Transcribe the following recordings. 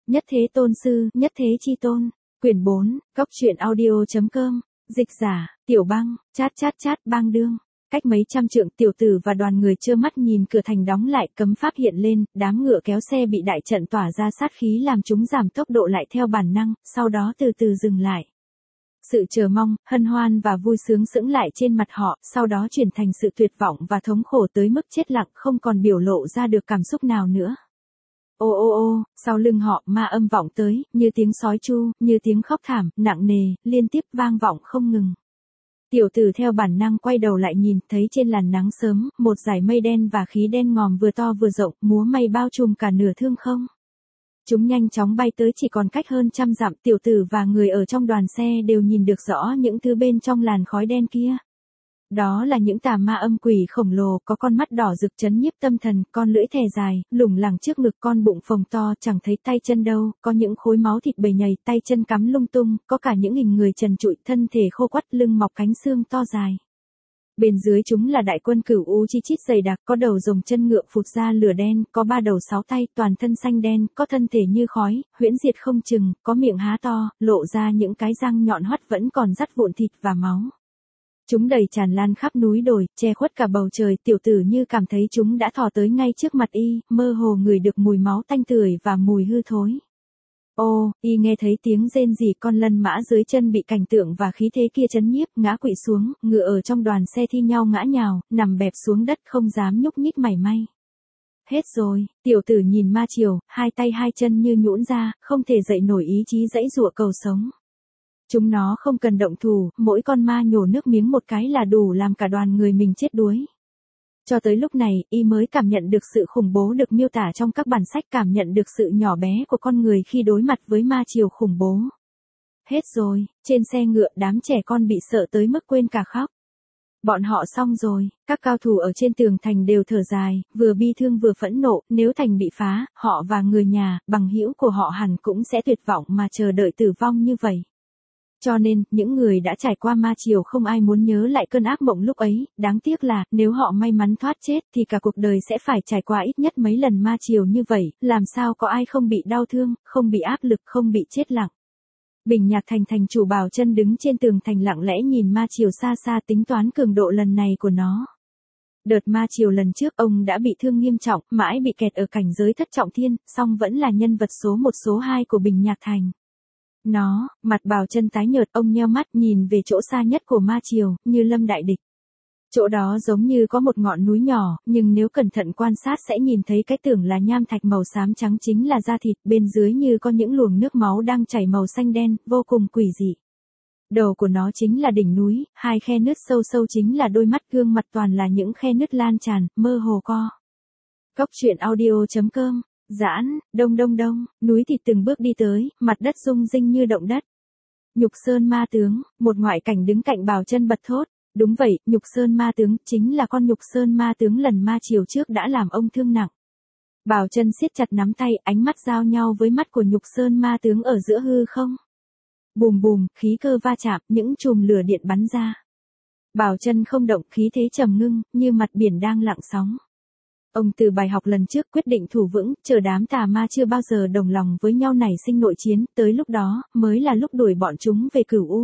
Nhất thế tôn sư, nhất thế chi tôn. Quyển 4, Cốc truyện audio.com. Dịch giả, Tiểu Băng, chát bang đương. Cách mấy trăm trượng, tiểu tử và đoàn người trơ mắt nhìn cửa thành đóng lại, cấm pháp hiện lên, đám ngựa kéo xe bị đại trận tỏa ra sát khí làm chúng giảm tốc độ lại theo bản năng, sau đó từ từ dừng lại. Sự chờ mong, hân hoan và vui sướng sững lại trên mặt họ, sau đó chuyển thành sự tuyệt vọng và thống khổ tới mức chết lặng, không còn biểu lộ ra được cảm xúc nào nữa. Ô ô ô, sau lưng họ ma âm vọng tới, như tiếng sói tru, như tiếng khóc thảm, nặng nề, liên tiếp vang vọng không ngừng. Tiểu tử theo bản năng quay đầu lại nhìn, thấy trên làn nắng sớm, một dải mây đen và khí đen ngòm vừa to vừa rộng, múa may bao trùm cả nửa thương không. Chúng nhanh chóng bay tới, chỉ còn cách hơn 100 dặm, tiểu tử và người ở trong đoàn xe đều nhìn được rõ những thứ bên trong làn khói đen kia. Đó là những tà ma âm quỷ khổng lồ, có con mắt đỏ rực chấn nhiếp tâm thần, con lưỡi thè dài, lủng lẳng trước ngực, con bụng phồng to, chẳng thấy tay chân đâu, có những khối máu thịt bầy nhầy, tay chân cắm lung tung, có cả những hình người trần trụi, thân thể khô quắt, lưng mọc cánh xương to dài. Bên dưới chúng là đại quân Cửu U chi chít dày đặc, có đầu rồng chân ngựa phụt ra lửa đen, có 3 đầu 6 tay, toàn thân xanh đen, có thân thể như khói, huyễn diệt không chừng, có miệng há to, lộ ra những cái răng nhọn hoắt vẫn còn dắt vụn thịt và máu. Chúng đầy tràn lan khắp núi đồi, che khuất cả bầu trời, tiểu tử như cảm thấy chúng đã thò tới ngay trước mặt y, mơ hồ ngửi được mùi máu tanh tưởi và mùi hư thối. Ô, y nghe thấy tiếng rên rỉ, con lân mã dưới chân bị cảnh tượng và khí thế kia chấn nhiếp, ngã quỵ xuống, ngựa ở trong đoàn xe thi nhau ngã nhào, nằm bẹp xuống đất không dám nhúc nhích mảy may. Hết rồi, tiểu tử nhìn ma triều, hai tay hai chân như nhũn ra, không thể dậy nổi, ý chí giãy giụa cầu sống. Chúng nó không cần động thủ, mỗi con ma nhổ nước miếng một cái là đủ làm cả đoàn người mình chết đuối. Cho tới lúc này, y mới cảm nhận được sự khủng bố được miêu tả trong các bản sách, cảm nhận được sự nhỏ bé của con người khi đối mặt với ma triều khủng bố. Hết rồi, trên xe ngựa đám trẻ con bị sợ tới mức quên cả khóc. Bọn họ xong rồi, các cao thủ ở trên tường thành đều thở dài, vừa bi thương vừa phẫn nộ, nếu thành bị phá, họ và người nhà, bằng hữu của họ hẳn cũng sẽ tuyệt vọng mà chờ đợi tử vong như vậy. Cho nên, những người đã trải qua ma triều không ai muốn nhớ lại cơn ác mộng lúc ấy, đáng tiếc là, nếu họ may mắn thoát chết thì cả cuộc đời sẽ phải trải qua ít nhất mấy lần ma triều như vậy, làm sao có ai không bị đau thương, không bị áp lực, không bị chết lặng. Bình Nhạc Thành thành chủ Bảo Chân đứng trên tường thành lặng lẽ nhìn ma triều xa xa, tính toán cường độ lần này của nó. Đợt ma triều lần trước ông đã bị thương nghiêm trọng, mãi bị kẹt ở cảnh giới thất trọng thiên, song vẫn là nhân vật số 1 số 2 của Bình Nhạc Thành. Mặt Bảo Chân tái nhợt, ông nheo mắt nhìn về chỗ xa nhất của ma triều, như lâm đại địch. Chỗ đó giống như có một ngọn núi nhỏ, nhưng nếu cẩn thận quan sát sẽ nhìn thấy cái tưởng là nham thạch màu xám trắng chính là da thịt, bên dưới như có những luồng nước máu đang chảy màu xanh đen, vô cùng quỷ dị. Đầu của nó chính là đỉnh núi, hai khe nứt sâu sâu chính là đôi mắt, gương mặt toàn là những khe nứt lan tràn, mơ hồ co. Cốc truyện audio.com. Giãn, đông, núi thịt từng bước đi tới, mặt đất rung rinh như động đất. Nhục Sơn ma tướng, một ngoại cảnh đứng cạnh Bảo Chân bật thốt. Đúng vậy, Nhục Sơn ma tướng, chính là con Nhục Sơn ma tướng lần ma triều trước đã làm ông thương nặng. Bảo Chân siết chặt nắm tay, ánh mắt giao nhau với mắt của Nhục Sơn ma tướng ở giữa hư không. Bùm bùm, khí cơ va chạm, những chùm lửa điện bắn ra. Bảo Chân không động, khí thế trầm ngưng, như mặt biển đang lặng sóng. Ông từ bài học lần trước quyết định thủ vững, chờ đám tà ma chưa bao giờ đồng lòng với nhau nảy sinh nội chiến, tới lúc đó, mới là lúc đuổi bọn chúng về Cửu U.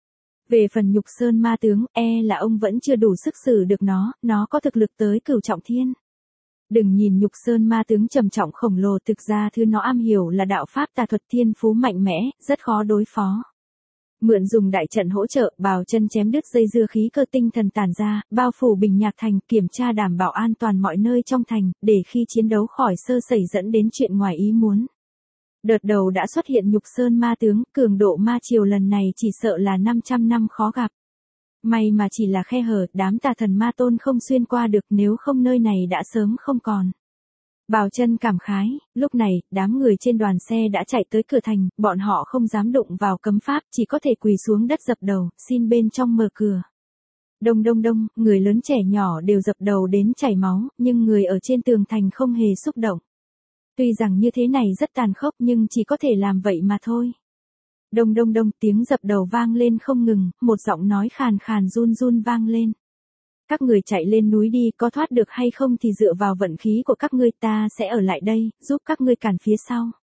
Về phần Nhục Sơn ma tướng, là ông vẫn chưa đủ sức xử được nó có thực lực tới Cửu trọng thiên. Đừng nhìn Nhục Sơn ma tướng trầm trọng khổng lồ, thực ra thứ nó am hiểu là đạo pháp tà thuật, thiên phú mạnh mẽ, rất khó đối phó. Mượn dùng đại trận hỗ trợ, Bảo Chân chém đứt dây dưa khí cơ tinh thần tản ra, bao phủ Bình Nhạc Thành, kiểm tra đảm bảo an toàn mọi nơi trong thành, để khi chiến đấu khỏi sơ sẩy dẫn đến chuyện ngoài ý muốn. Đợt đầu đã xuất hiện Nhục Sơn ma tướng, cường độ ma triều lần này chỉ sợ là 500 năm khó gặp. May mà chỉ là khe hở, đám tà thần ma tôn không xuyên qua được, nếu không nơi này đã sớm không còn. Bảo Chân cảm khái, lúc này, đám người trên đoàn xe đã chạy tới cửa thành, bọn họ không dám đụng vào cấm pháp, chỉ có thể quỳ xuống đất dập đầu, xin bên trong mở cửa. Đông, người lớn trẻ nhỏ đều dập đầu đến chảy máu, nhưng người ở trên tường thành không hề xúc động. Tuy rằng như thế này rất tàn khốc nhưng chỉ có thể làm vậy mà thôi. Đông, tiếng dập đầu vang lên không ngừng, một giọng nói khàn khàn run vang lên. Các người chạy lên núi đi, có thoát được hay không thì dựa vào vận khí của các ngươi, ta sẽ ở lại đây, giúp các ngươi cản phía sau.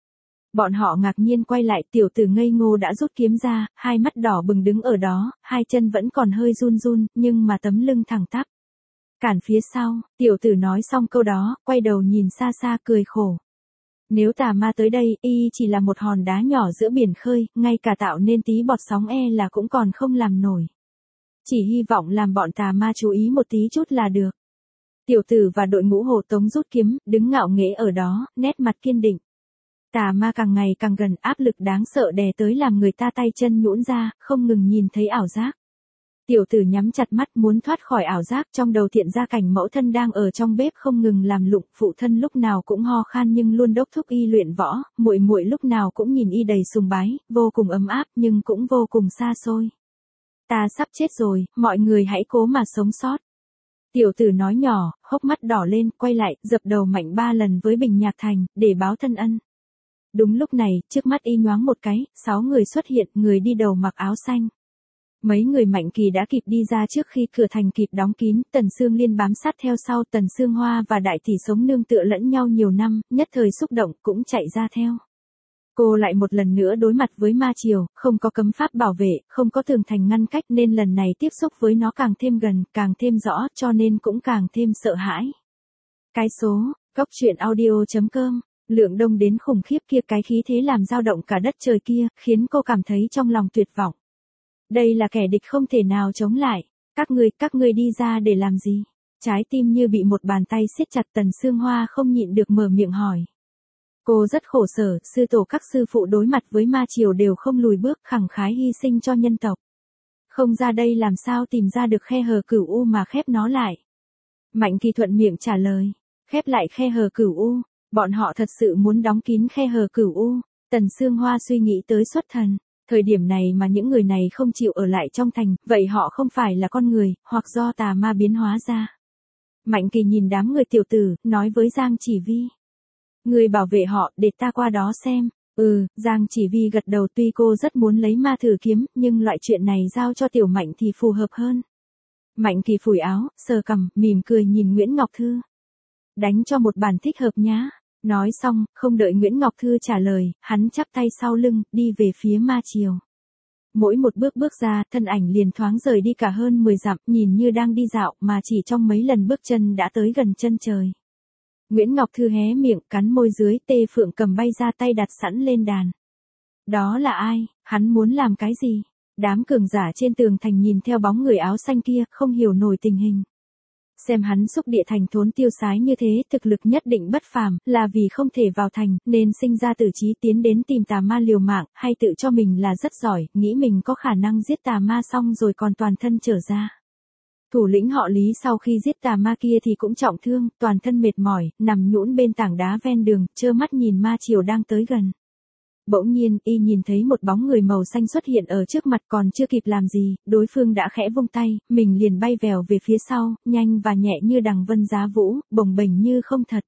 Bọn họ ngạc nhiên quay lại, tiểu tử ngây ngô đã rút kiếm ra, hai mắt đỏ bừng đứng ở đó, hai chân vẫn còn hơi run run, nhưng mà tấm lưng thẳng tắp. Cản phía sau, tiểu tử nói xong câu đó, quay đầu nhìn xa xa cười khổ. Nếu tà ma tới đây, y chỉ là một hòn đá nhỏ giữa biển khơi, ngay cả tạo nên tí bọt sóng là cũng còn không làm nổi. Chỉ hy vọng làm bọn tà ma chú ý một tí chút là được. Tiểu tử và đội ngũ hộ tống rút kiếm, đứng ngạo nghễ ở đó, nét mặt kiên định. Tà ma càng ngày càng gần, áp lực đáng sợ đè tới làm người ta tay chân nhũn ra, không ngừng nhìn thấy ảo giác. Tiểu tử nhắm chặt mắt muốn thoát khỏi ảo giác, trong đầu hiện ra cảnh mẫu thân đang ở trong bếp không ngừng làm lụng, phụ thân lúc nào cũng ho khan nhưng luôn đốc thúc y luyện võ, muội muội lúc nào cũng nhìn y đầy sùng bái, vô cùng ấm áp nhưng cũng vô cùng xa xôi. Ta sắp chết rồi, mọi người hãy cố mà sống sót. Tiểu tử nói nhỏ, hốc mắt đỏ lên, quay lại, dập đầu mạnh 3 lần với bình nhạc thành, để báo thân ân. Đúng lúc này, trước mắt y nhoáng một cái, 6 người xuất hiện, người đi đầu mặc áo xanh. Mấy người Mạnh Kỳ đã kịp đi ra trước khi cửa thành kịp đóng kín, Tần Sương Liên bám sát theo sau, Tần Sương Hoa và Đại Tỷ sống nương tựa lẫn nhau nhiều năm, nhất thời xúc động, cũng chạy ra theo. Cô lại một lần nữa đối mặt với ma triều, không có cấm pháp bảo vệ, không có tường thành ngăn cách nên lần này tiếp xúc với nó càng thêm gần, càng thêm rõ, cho nên cũng càng thêm sợ hãi. Cái số, coctruyện.audio.com, lượng đông đến khủng khiếp kia, cái khí thế làm dao động cả đất trời kia, khiến cô cảm thấy trong lòng tuyệt vọng. Đây là kẻ địch không thể nào chống lại. Các ngươi đi ra để làm gì? Trái tim như bị một bàn tay siết chặt, Tần Sương Hoa không nhịn được mở miệng hỏi. Cô rất khổ sở, sư tổ các sư phụ đối mặt với ma triều đều không lùi bước, khẳng khái hy sinh cho nhân tộc. Không ra đây làm sao tìm ra được khe hở cửu u mà khép nó lại? Mạnh Kỳ thuận miệng trả lời. Khép lại khe hở cửu u, bọn họ thật sự muốn đóng kín khe hở cửu u. Tần Sương Hoa suy nghĩ tới xuất thần. Thời điểm này mà những người này không chịu ở lại trong thành, vậy họ không phải là con người, hoặc do tà ma biến hóa ra. Mạnh Kỳ nhìn đám người tiểu tử, nói với Giang Chỉ Vi. Người bảo vệ họ, để ta qua đó xem. Giang Chỉ Vi gật đầu, tuy cô rất muốn lấy ma thử kiếm, nhưng loại chuyện này giao cho tiểu Mạnh thì phù hợp hơn. Mạnh Kỳ phủi áo, sờ cằm, mỉm cười nhìn Nguyễn Ngọc Thư. Đánh cho một bản thích hợp nhá. Nói xong, không đợi Nguyễn Ngọc Thư trả lời, hắn chắp tay sau lưng, đi về phía ma triều. Mỗi một bước ra, thân ảnh liền thoáng rời đi cả hơn 10 dặm, nhìn như đang đi dạo, mà chỉ trong mấy lần bước chân đã tới gần chân trời. Nguyễn Ngọc Thư hé miệng, cắn môi dưới, Tê Phượng cầm bay ra tay đặt sẵn lên đàn. Đó là ai? Hắn muốn làm cái gì? Đám cường giả trên tường thành nhìn theo bóng người áo xanh kia, không hiểu nổi tình hình. Xem hắn xúc địa thành thốn tiêu sái như thế, thực lực nhất định bất phàm, là vì không thể vào thành, nên sinh ra tử trí tiến đến tìm tà ma liều mạng, hay tự cho mình là rất giỏi, nghĩ mình có khả năng giết tà ma xong rồi còn toàn thân trở ra. Thủ lĩnh họ Lý sau khi giết tà ma kia thì cũng trọng thương, toàn thân mệt mỏi, nằm nhũn bên tảng đá ven đường, trơ mắt nhìn ma triều đang tới gần. Bỗng nhiên, y nhìn thấy một bóng người màu xanh xuất hiện ở trước mặt, còn chưa kịp làm gì, đối phương đã khẽ vung tay, mình liền bay vèo về phía sau, nhanh và nhẹ như đằng vân giá vũ, bồng bềnh như không thật.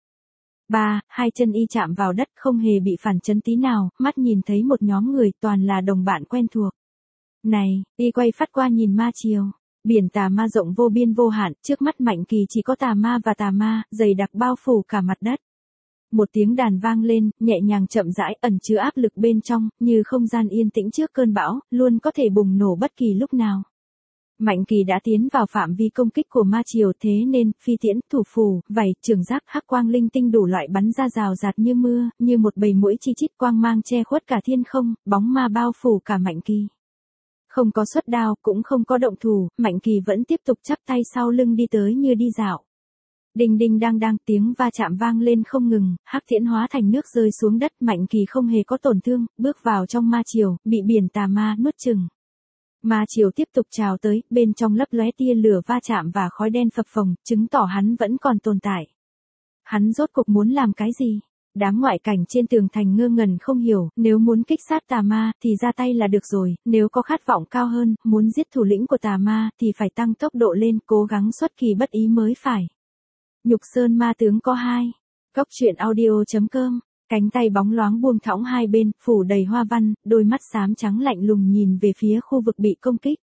Hai chân y chạm vào đất, không hề bị phản chấn tí nào, mắt nhìn thấy một nhóm người, toàn là đồng bạn quen thuộc. Này, y quay phát qua nhìn ma triều. Biển tà ma rộng vô biên vô hạn, trước mắt Mạnh Kỳ chỉ có tà ma và tà ma, dày đặc bao phủ cả mặt đất. Một tiếng đàn vang lên, nhẹ nhàng chậm rãi, ẩn chứa áp lực bên trong, như không gian yên tĩnh trước cơn bão, luôn có thể bùng nổ bất kỳ lúc nào. Mạnh Kỳ đã tiến vào phạm vi công kích của ma triều, thế nên, phi tiễn, thủ phù, vảy, trường giáp, hắc quang linh tinh đủ loại bắn ra rào rạt như mưa, như một bầy muỗi chi chít, quang mang che khuất cả thiên không, bóng ma bao phủ cả Mạnh Kỳ. Không có xuất đao, cũng không có động thủ, Mạnh Kỳ vẫn tiếp tục chắp tay sau lưng đi tới như đi dạo. Đinh đinh đang tiếng va chạm vang lên không ngừng, hắc tiễn hóa thành nước rơi xuống đất, Mạnh Kỳ không hề có tổn thương, bước vào trong ma triều, bị biển tà ma nuốt chửng. Ma triều tiếp tục trào tới, bên trong lấp lóe tia lửa va chạm và khói đen phập phồng, chứng tỏ hắn vẫn còn tồn tại. Hắn rốt cục muốn làm cái gì? Đám ngoại cảnh trên tường thành ngơ ngẩn không hiểu, nếu muốn kích sát tà ma thì ra tay là được rồi, nếu có khát vọng cao hơn, muốn giết thủ lĩnh của tà ma thì phải tăng tốc độ lên, cố gắng xuất kỳ bất ý mới phải. Nhục Sơn ma tướng có 2. Coctruyện.audio.com, cánh tay bóng loáng buông thõng hai bên, phủ đầy hoa văn, đôi mắt xám trắng lạnh lùng nhìn về phía khu vực bị công kích.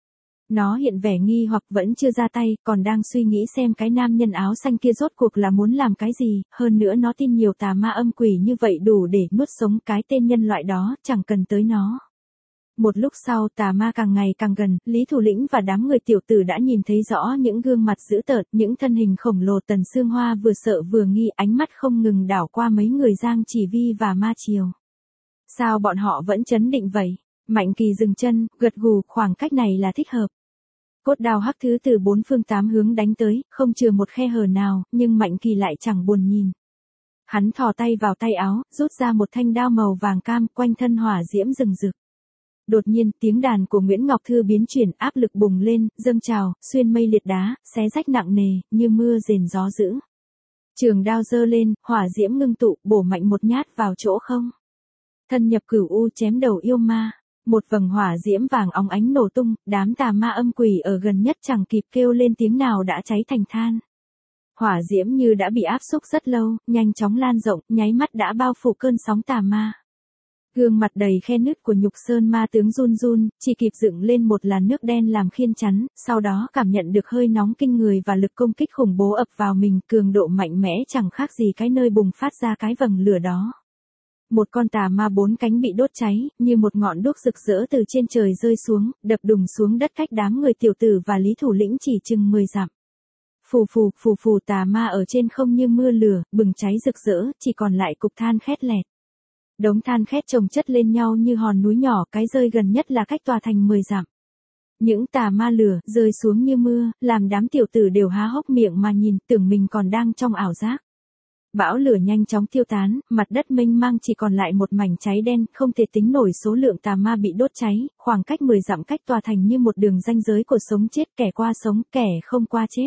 Nó hiện vẻ nghi hoặc vẫn chưa ra tay, còn đang suy nghĩ xem cái nam nhân áo xanh kia rốt cuộc là muốn làm cái gì, hơn nữa nó tin nhiều tà ma âm quỷ như vậy đủ để nuốt sống cái tên nhân loại đó, chẳng cần tới nó. Một lúc sau tà ma càng ngày càng gần, Lý thủ lĩnh và đám người tiểu tử đã nhìn thấy rõ những gương mặt dữ tợn, những thân hình khổng lồ. Tần Sương Hoa vừa sợ vừa nghi, ánh mắt không ngừng đảo qua mấy người Giang Chỉ Vi và Ma Triều. Sao bọn họ vẫn trấn định vậy? Mạnh Kỳ dừng chân, gật gù, khoảng cách này là thích hợp. Cốt đao hắc thứ từ 4 phương 8 hướng đánh tới, không chừa một khe hở nào, nhưng Mạnh Kỳ lại chẳng buồn nhìn. Hắn thò tay vào tay áo, rút ra một thanh đao màu vàng cam, quanh thân hỏa diễm rừng rực. Đột nhiên, tiếng đàn của Nguyễn Ngọc Thư biến chuyển, áp lực bùng lên, dâng trào, xuyên mây liệt đá, xé rách nặng nề, như mưa rền gió dữ. Trường đao giơ lên, hỏa diễm ngưng tụ, bổ mạnh một nhát vào chỗ không. Thân nhập cửu u, chém đầu yêu ma. Một vầng hỏa diễm vàng óng ánh nổ tung, đám tà ma âm quỷ ở gần nhất chẳng kịp kêu lên tiếng nào đã cháy thành than. Hỏa diễm như đã bị áp xúc rất lâu, nhanh chóng lan rộng, nháy mắt đã bao phủ cơn sóng tà ma. Gương mặt đầy khe nứt của Nhục Sơn ma tướng run run, chỉ kịp dựng lên một làn nước đen làm khiên chắn, sau đó cảm nhận được hơi nóng kinh người và lực công kích khủng bố ập vào mình, cường độ mạnh mẽ chẳng khác gì cái nơi bùng phát ra cái vầng lửa đó. Một con tà ma 4 cánh bị đốt cháy, như một ngọn đuốc rực rỡ từ trên trời rơi xuống, đập đùng xuống đất cách đám người tiểu tử và Lý thủ lĩnh chỉ chừng 10 dặm. Phù phù, phù phù, tà ma ở trên không như mưa lửa, bừng cháy rực rỡ, chỉ còn lại cục than khét lẹt. Đống than khét chồng chất lên nhau như hòn núi nhỏ, cái rơi gần nhất là cách tòa thành 10 dặm. Những tà ma lửa rơi xuống như mưa, làm đám tiểu tử đều há hốc miệng mà nhìn, tưởng mình còn đang trong ảo giác. Bão lửa nhanh chóng tiêu tán, mặt đất mênh mang chỉ còn lại một mảnh cháy đen, không thể tính nổi số lượng tà ma bị đốt cháy, khoảng cách 10 dặm cách tòa thành như một đường ranh giới của sống chết, kẻ qua sống, kẻ không qua chết.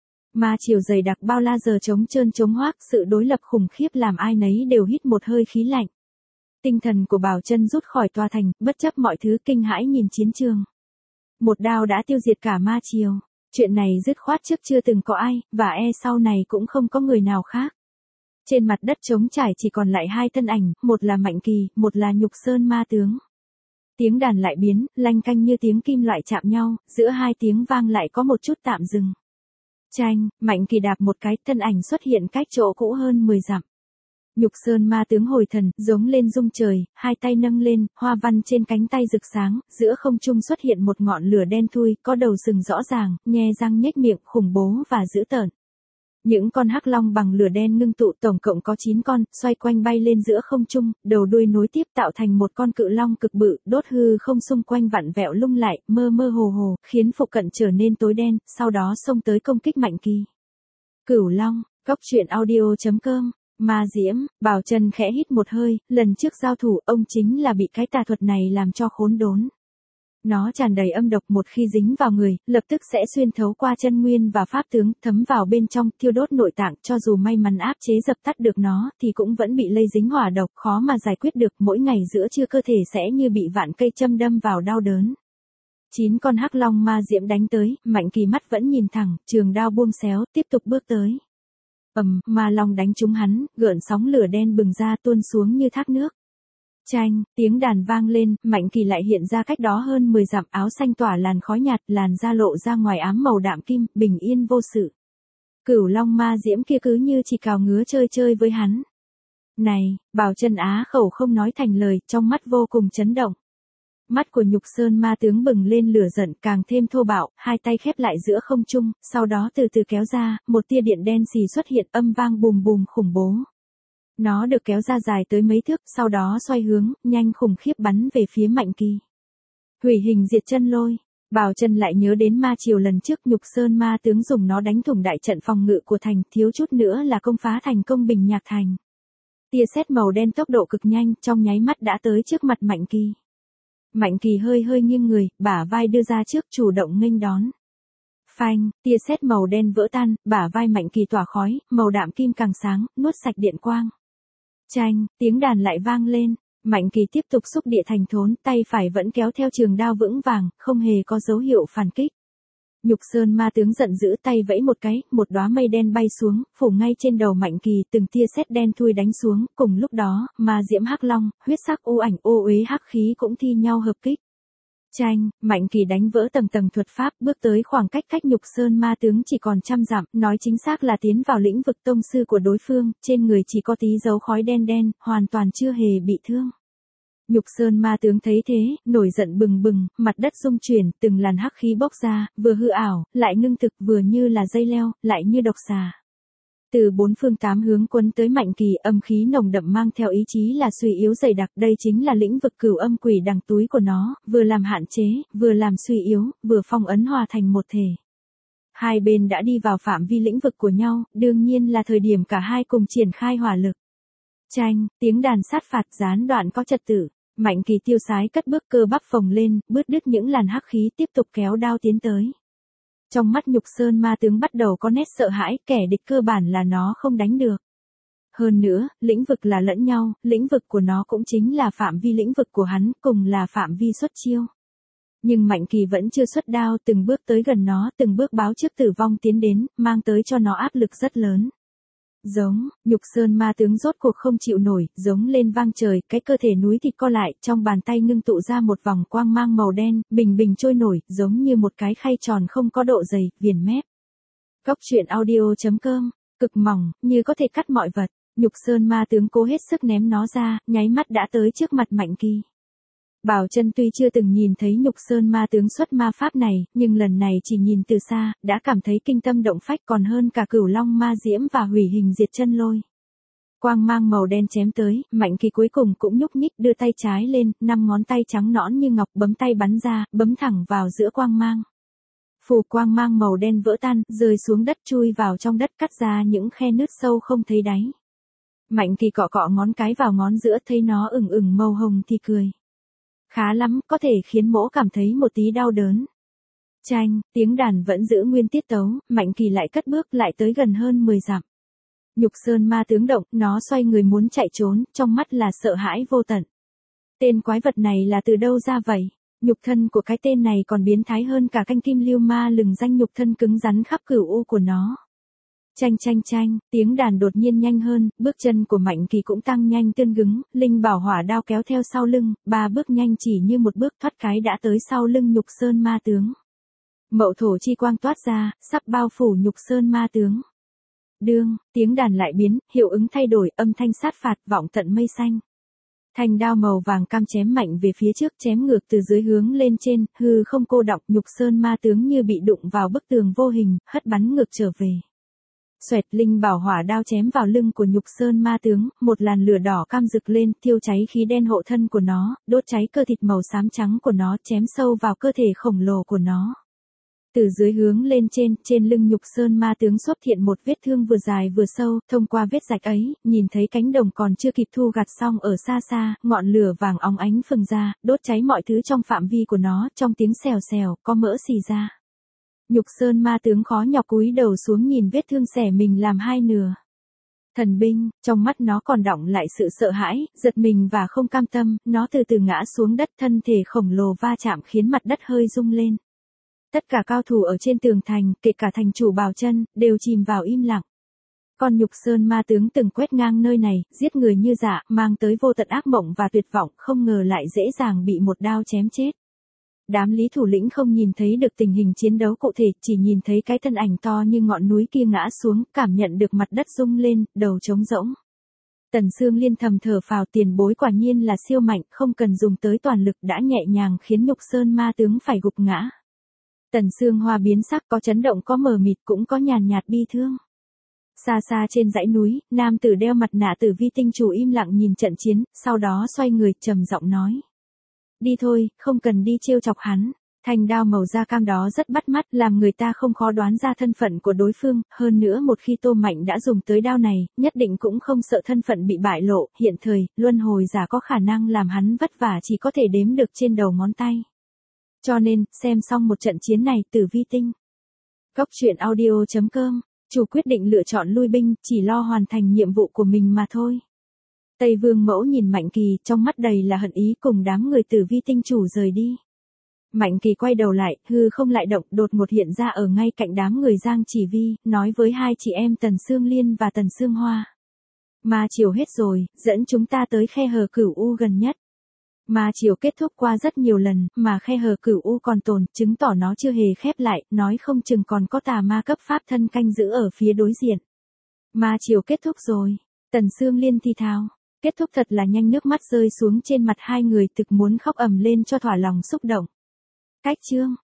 Ma chiều dày đặc bao la giờ trống trơn trống hoác, sự đối lập khủng khiếp làm ai nấy đều hít một hơi khí lạnh. Tinh thần của Bảo Chân rút khỏi tòa thành, bất chấp mọi thứ kinh hãi nhìn chiến trường. Một đao đã tiêu diệt cả Ma Triều. Chuyện này dứt khoát trước chưa từng có ai, và sau này cũng không có người nào khác. Trên mặt đất trống trải chỉ còn lại 2 thân ảnh, một là Mạnh Kỳ, một là Nhục Sơn ma tướng. Tiếng đàn lại biến, lanh canh như tiếng kim loại chạm nhau, giữa 2 tiếng vang lại có một chút tạm dừng. Chanh, Mạnh Kỳ đạp một cái, thân ảnh xuất hiện cách chỗ cũ hơn 10 dặm. Nhục Sơn ma tướng hồi thần, giống lên rung trời, 2 tay nâng lên, hoa văn trên cánh tay rực sáng, giữa không trung xuất hiện một ngọn lửa đen thui, có đầu sừng rõ ràng, nhe răng nhếch miệng, khủng bố và dữ tợn. Những con hắc long bằng lửa đen ngưng tụ tổng cộng có 9 con, xoay quanh bay lên giữa không trung, đầu đuôi nối tiếp tạo thành một con cự long cực bự, đốt hư không xung quanh vặn vẹo lung lại, mơ mơ hồ hồ, khiến phụ cận trở nên tối đen, sau đó xông tới công kích Mạnh Kỳ. Cửu Long, Cốc Truyện Audio.com. Ma Diễm, Bảo Chân khẽ hít một hơi, lần trước giao thủ ông chính là bị cái tà thuật này làm cho khốn đốn. Nó tràn đầy âm độc, một khi dính vào người, lập tức sẽ xuyên thấu qua chân nguyên và pháp tướng, thấm vào bên trong, thiêu đốt nội tạng, cho dù may mắn áp chế dập tắt được nó, thì cũng vẫn bị lây dính hỏa độc, khó mà giải quyết được, mỗi ngày giữa trưa cơ thể sẽ như bị vạn cây châm đâm vào đau đớn. 9 con hắc long ma diễm đánh tới, Mạnh Kỳ mắt vẫn nhìn thẳng, trường đao buông xéo, tiếp tục bước tới. Ma long đánh trúng hắn, gợn sóng lửa đen bừng ra tuôn xuống như thác nước. Chanh, tiếng đàn vang lên, Mạnh Kỳ lại hiện ra cách đó hơn 10 dặm, áo xanh tỏa làn khói nhạt, làn da lộ ra ngoài ám màu đạm kim, bình yên vô sự. Cửu long ma diễm kia cứ như chỉ cào ngứa chơi chơi với hắn. Này, Bảo Chân á khẩu không nói thành lời, trong mắt vô cùng chấn động. Mắt của Nhục Sơn ma tướng bừng lên lửa giận, càng thêm thô bạo, 2 tay khép lại giữa không trung, sau đó từ từ kéo ra, một tia điện đen xì xuất hiện, âm vang bùm bùm khủng bố. Nó được kéo ra dài tới mấy thước, sau đó xoay hướng, nhanh khủng khiếp bắn về phía Mạnh Kỳ. Hủy hình diệt chân lôi. Bảo Chân lại nhớ đến Ma Triều lần trước, Nhục Sơn ma tướng dùng nó đánh thủng đại trận phòng ngự của thành, thiếu chút nữa là công phá thành công Bình Nhạc thành. Tia sét màu đen tốc độ cực nhanh, trong nháy mắt đã tới trước mặt Mạnh Kỳ. Mạnh Kỳ hơi hơi nghiêng người, bả vai đưa ra trước, chủ động nghênh đón. Phanh, tia sét màu đen vỡ tan, bả vai Mạnh Kỳ tỏa khói, màu đạm kim càng sáng, nuốt sạch điện quang. Chanh, tiếng đàn lại vang lên, Mạnh Kỳ tiếp tục xúc địa thành thốn, tay phải vẫn kéo theo trường đao vững vàng, không hề có dấu hiệu phản kích. Nhục Sơn ma tướng giận dữ, tay vẫy một cái, một đóa mây đen bay xuống, phủ ngay trên đầu Mạnh Kỳ, từng tia sét đen thui đánh xuống, cùng lúc đó, ma diễm hắc long, huyết sắc u ảnh ô uế hắc khí cũng thi nhau hợp kích. Chanh, Mạnh Kỳ đánh vỡ tầng tầng thuật pháp, bước tới khoảng cách cách Nhục Sơn ma tướng chỉ còn 100 dặm, nói chính xác là tiến vào lĩnh vực tông sư của đối phương, trên người chỉ có tí dấu khói đen đen, hoàn toàn chưa hề bị thương. Nhục Sơn ma tướng thấy thế, nổi giận bừng bừng, mặt đất rung chuyển, từng làn hắc khí bốc ra, vừa hư ảo, lại ngưng thực, vừa như là dây leo, lại như độc xà. Từ bốn phương tám hướng quấn tới Mạnh Kỳ, âm khí nồng đậm mang theo ý chí là suy yếu dày đặc, đây chính là lĩnh vực cửu âm quỷ đằng túi của nó, vừa làm hạn chế, vừa làm suy yếu, vừa phong ấn hòa thành một thể. Hai bên đã đi vào phạm vi lĩnh vực của nhau, đương nhiên là thời điểm cả hai cùng triển khai hỏa lực. Chanh, tiếng đàn sát phạt gián đoạn có trật tự. Mạnh Kỳ tiêu sái cất bước, cơ bắp phồng lên, bứt đứt những làn hắc khí, tiếp tục kéo đao tiến tới. Trong mắt Nhục Sơn ma tướng bắt đầu có nét sợ hãi, kẻ địch cơ bản là nó không đánh được. Hơn nữa, lĩnh vực là lẫn nhau, lĩnh vực của nó cũng chính là phạm vi lĩnh vực của hắn, cùng là phạm vi xuất chiêu. Nhưng Mạnh Kỳ vẫn chưa xuất đao, từng bước tới gần nó, từng bước báo trước tử vong tiến đến, mang tới cho nó áp lực rất lớn. Giống, Nhục Sơn ma tướng rốt cuộc không chịu nổi, giống lên vang trời, cái cơ thể núi thịt co lại, trong bàn tay ngưng tụ ra một vòng quang mang màu đen, bình bình trôi nổi, giống như một cái khay tròn không có độ dày, viền mép. Góc truyện audio.com, cực mỏng, như có thể cắt mọi vật. Nhục Sơn ma tướng cố hết sức ném nó ra, nháy mắt đã tới trước mặt Mạnh Kỳ. Bảo Chân tuy chưa từng nhìn thấy Nhục Sơn ma tướng xuất ma pháp này, nhưng lần này chỉ nhìn từ xa, đã cảm thấy kinh tâm động phách còn hơn cả Cửu Long ma diễm và Hủy hình diệt chân lôi. Quang mang màu đen chém tới, Mạnh Kỳ cuối cùng cũng nhúc nhích, đưa tay trái lên, 5 ngón tay trắng nõn như ngọc, bấm tay bắn ra, bấm thẳng vào giữa quang mang. Phù quang mang màu đen vỡ tan, rơi xuống đất, chui vào trong đất, cắt ra những khe nứt sâu không thấy đáy. Mạnh Kỳ cọ cọ ngón cái vào ngón giữa, thấy nó ửng ửng màu hồng thì cười. Khá lắm, có thể khiến mỗ cảm thấy một tí đau đớn. Chanh, tiếng đàn vẫn giữ nguyên tiết tấu, Mạnh Kỳ lại cất bước lại tới gần hơn 10 dặm. Nhục Sơn ma tướng động, nó xoay người muốn chạy trốn, trong mắt là sợ hãi vô tận. Tên quái vật này là từ đâu ra vậy? Nhục thân của cái tên này còn biến thái hơn cả canh kim lưu ma lừng danh, nhục thân cứng rắn khắp cửu u của nó. Chanh chanh chanh, tiếng đàn đột nhiên nhanh hơn, bước chân của Mạnh Kỳ cũng tăng nhanh tương gứng, linh bảo hỏa đao kéo theo sau lưng, 3 bước nhanh chỉ như một bước thoát cái đã tới sau lưng Nhục Sơn ma tướng. Mậu thổ chi quang toát ra, sắp bao phủ Nhục Sơn ma tướng. Đương, tiếng đàn lại biến, hiệu ứng thay đổi, âm thanh sát phạt vọng tận mây xanh. Thanh đao màu vàng cam chém mạnh về phía trước, chém ngược từ dưới hướng lên trên, hư không cô đọng, Nhục Sơn ma tướng như bị đụng vào bức tường vô hình, hất bắn ngược trở về. Xoẹt, linh bảo hỏa đao chém vào lưng của Nhục Sơn ma tướng, một làn lửa đỏ cam rực lên, thiêu cháy khí đen hộ thân của nó, đốt cháy cơ thịt màu xám trắng của nó, chém sâu vào cơ thể khổng lồ của nó. Từ dưới hướng lên trên lưng Nhục Sơn ma tướng xuất hiện một vết thương vừa dài vừa sâu, thông qua vết rạch ấy, nhìn thấy cánh đồng còn chưa kịp thu gặt xong ở xa xa, ngọn lửa vàng óng ánh phừng ra, đốt cháy mọi thứ trong phạm vi của nó, trong tiếng xèo xèo, có mỡ xì ra. Nhục Sơn ma tướng khó nhọc cúi đầu xuống nhìn vết thương xẻ mình làm hai nửa. Thần binh, trong mắt nó còn đọng lại sự sợ hãi, giật mình và không cam tâm, nó từ từ ngã xuống đất, thân thể khổng lồ va chạm khiến mặt đất hơi rung lên. Tất cả cao thủ ở trên tường thành, kể cả thành chủ Bảo Chân, đều chìm vào im lặng. Con Nhục Sơn ma tướng từng quét ngang nơi này, giết người như dã, mang tới vô tận ác mộng và tuyệt vọng, không ngờ lại dễ dàng bị một đao chém chết. Đám lý thủ lĩnh không nhìn thấy được tình hình chiến đấu cụ thể, chỉ nhìn thấy cái thân ảnh to như ngọn núi kia ngã xuống, cảm nhận được mặt đất rung lên, đầu trống rỗng. Tần Sương Liên thầm thở phào, tiền bối quả nhiên là siêu mạnh, không cần dùng tới toàn lực đã nhẹ nhàng khiến Nhục Sơn ma tướng phải gục ngã. Tần Sương Hoa biến sắc, có chấn động, có mờ mịt, cũng có nhàn nhạt bi thương. Xa xa trên dãy núi, nam tử đeo mặt nạ Tử Vi tinh chủ im lặng nhìn trận chiến, sau đó xoay người, trầm giọng nói. Đi thôi, không cần đi trêu chọc hắn. Thanh đao màu da cam đó rất bắt mắt, làm người ta không khó đoán ra thân phận của đối phương, hơn nữa một khi Tô Mạnh đã dùng tới đao này, nhất định cũng không sợ thân phận bị bại lộ, hiện thời, luân hồi giả có khả năng làm hắn vất vả chỉ có thể đếm được trên đầu ngón tay. Cho nên, xem xong một trận chiến này, Tử Vi tinh. Góc truyện audio.com, chủ quyết định lựa chọn lui binh, chỉ lo hoàn thành nhiệm vụ của mình mà thôi. Tây Vương Mẫu nhìn Mạnh Kỳ, trong mắt đầy là hận ý, cùng đám người Tử Vi tinh chủ rời đi. Mạnh Kỳ quay đầu lại, hư không lại động, đột ngột hiện ra ở ngay cạnh đám người Giang Chỉ Vi, nói với hai chị em Tần Sương Liên và Tần Sương Hoa. Ma chiều hết rồi, dẫn chúng ta tới khe hở cửu u gần nhất. Ma chiều kết thúc qua rất nhiều lần, mà khe hở cửu u còn tồn, chứng tỏ nó chưa hề khép lại, nói không chừng còn có tà ma cấp pháp thân canh giữ ở phía đối diện. Ma chiều kết thúc rồi. Tần Sương Liên thì thào. Kết thúc thật là nhanh, nước mắt rơi xuống trên mặt hai người, thực muốn khóc ầm lên cho thỏa lòng xúc động. Cách chương.